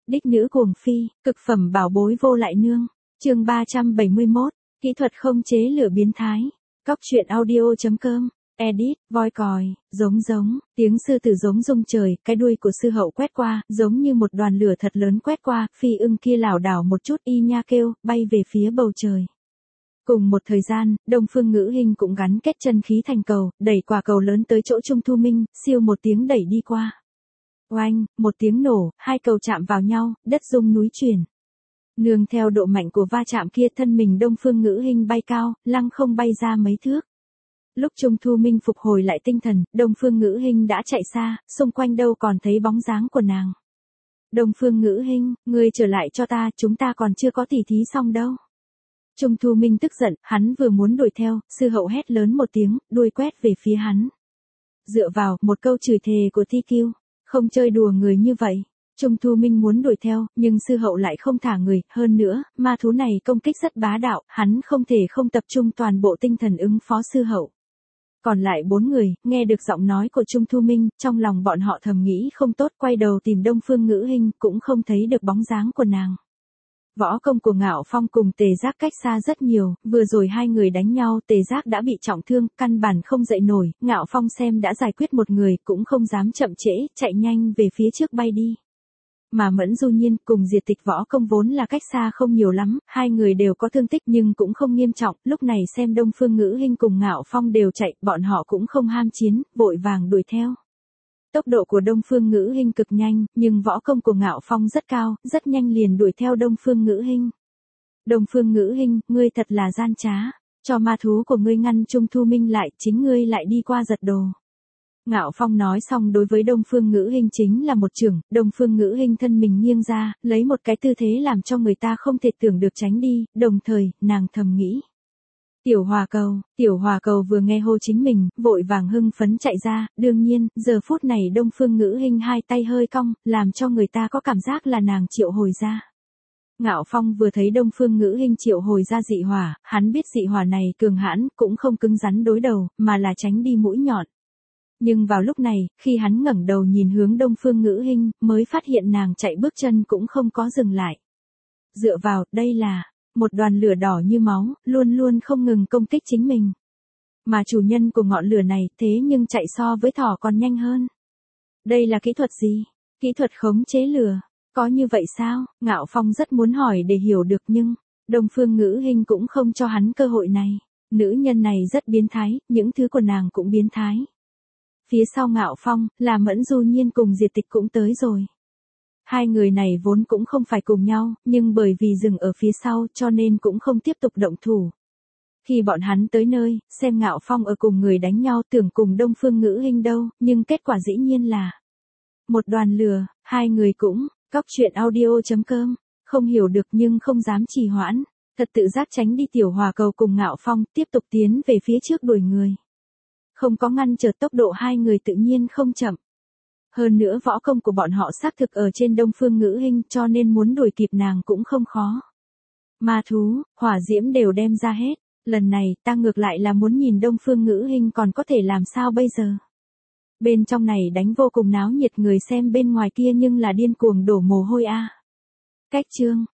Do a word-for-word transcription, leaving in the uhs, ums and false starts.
Đích nữ cuồng phi, cực phẩm bảo bối vô lại nương. Chương ba trăm bảy mươi mốt, kỹ thuật không chế lửa biến thái. Cóc truyện audio chấm com. Edit, voi còi, giống giống, tiếng sư tử giống rung trời, cái đuôi của sư hậu quét qua, giống như một đoàn lửa thật lớn quét qua, phi ưng kia lảo đảo một chút y nha kêu, bay về phía bầu trời. Cùng một thời gian, Đông Phương Ngữ Hinh cũng gắn kết chân khí thành cầu, đẩy quả cầu lớn tới chỗ Trung Thu Minh, siêu một tiếng đẩy đi qua. Oanh, một tiếng nổ, hai cầu chạm vào nhau, đất rung núi chuyển. Nương theo độ mạnh của va chạm kia, thân mình Đông Phương Ngữ Hinh bay cao, lăng không bay ra mấy thước. Lúc Trung Thu Minh phục hồi lại tinh thần, Đông Phương Ngữ Hinh đã chạy xa, xung quanh đâu còn thấy bóng dáng của nàng. Đông Phương Ngữ Hinh, ngươi trở lại cho ta, chúng ta còn chưa có tỉ thí xong đâu. Trung Thu Minh tức giận, hắn vừa muốn đuổi theo, sư hậu hét lớn một tiếng, đuôi quét về phía hắn. Dựa vào, một câu chửi thề của Ti Kiêu, không chơi đùa người như vậy. Trung Thu Minh muốn đuổi theo, nhưng sư hậu lại không thả người, hơn nữa, ma thú này công kích rất bá đạo, hắn không thể không tập trung toàn bộ tinh thần ứng phó sư hậu. Còn lại bốn người, nghe được giọng nói của Trung Thu Minh, trong lòng bọn họ thầm nghĩ không tốt, quay đầu tìm Đông Phương Ngữ Hinh, cũng không thấy được bóng dáng của nàng. Võ công của Ngạo Phong cùng Tề Giác cách xa rất nhiều, vừa rồi hai người đánh nhau, Tề Giác đã bị trọng thương, căn bản không dậy nổi, Ngạo Phong xem đã giải quyết một người, cũng không dám chậm trễ, chạy nhanh về phía trước bay đi. Mà Mẫn Du Nhiên cùng Diệt Tịch võ công vốn là cách xa không nhiều lắm, hai người đều có thương tích nhưng cũng không nghiêm trọng, lúc này xem Đông Phương Ngữ Hinh cùng Ngạo Phong đều chạy, bọn họ cũng không ham chiến, vội vàng đuổi theo. Tốc độ của Đông Phương Ngữ Hinh cực nhanh, nhưng võ công của Ngạo Phong rất cao, rất nhanh liền đuổi theo Đông Phương Ngữ Hinh. Đông Phương Ngữ Hinh, ngươi thật là gian trá, cho ma thú của ngươi ngăn Trung Thu Minh lại, chính ngươi lại đi qua giật đồ. Ngạo Phong nói xong đối với Đông Phương Ngữ Hinh chính là một chưởng, Đông Phương Ngữ Hinh thân mình nghiêng ra, lấy một cái tư thế làm cho người ta không thể tưởng được tránh đi, đồng thời, nàng thầm nghĩ. Tiểu Hòa Cầu, Tiểu Hòa Cầu vừa nghe hô chính mình, vội vàng hưng phấn chạy ra, đương nhiên, giờ phút này Đông Phương Ngữ Hinh hai tay hơi cong, làm cho người ta có cảm giác là nàng triệu hồi ra. Ngạo Phong vừa thấy Đông Phương Ngữ Hinh triệu hồi ra dị hỏa, hắn biết dị hỏa này cường hãn, cũng không cứng rắn đối đầu, mà là tránh đi mũi nhọn. Nhưng vào lúc này, khi hắn ngẩng đầu nhìn hướng Đông Phương Ngữ Hinh, mới phát hiện nàng chạy bước chân cũng không có dừng lại. Dựa vào, đây là một đoàn lửa đỏ như máu, luôn luôn không ngừng công kích chính mình. Mà chủ nhân của ngọn lửa này thế nhưng chạy so với thỏ còn nhanh hơn. Đây là kỹ thuật gì? Kỹ thuật khống chế lửa. Có như vậy sao? Ngạo Phong rất muốn hỏi để hiểu được nhưng, Đông Phương Ngữ Hinh cũng không cho hắn cơ hội này. Nữ nhân này rất biến thái, những thứ của nàng cũng biến thái. Phía sau Ngạo Phong, là Mẫn Du Nhiên cùng Diệt Tịch cũng tới rồi. Hai người này vốn cũng không phải cùng nhau, nhưng bởi vì dừng ở phía sau cho nên cũng không tiếp tục động thủ. Khi bọn hắn tới nơi, xem Ngạo Phong ở cùng người đánh nhau tưởng cùng Đông Phương Ngữ Hinh đâu, nhưng kết quả dĩ nhiên là một đoàn lửa, hai người cũng, cóc truyện audio chấm com, không hiểu được nhưng không dám trì hoãn, thật tự giác tránh đi Tiểu Hòa Cầu cùng Ngạo Phong, tiếp tục tiến về phía trước đuổi người. Không có ngăn trở tốc độ hai người tự nhiên không chậm. Hơn nữa võ công của bọn họ xác thực ở trên Đông Phương Ngữ Hinh cho nên muốn đuổi kịp nàng cũng không khó. Ma thú, hỏa diễm đều đem ra hết, lần này ta ngược lại là muốn nhìn Đông Phương Ngữ Hinh còn có thể làm sao bây giờ. Bên trong này đánh vô cùng náo nhiệt, người xem bên ngoài kia nhưng là điên cuồng đổ mồ hôi a. À. Cách chương.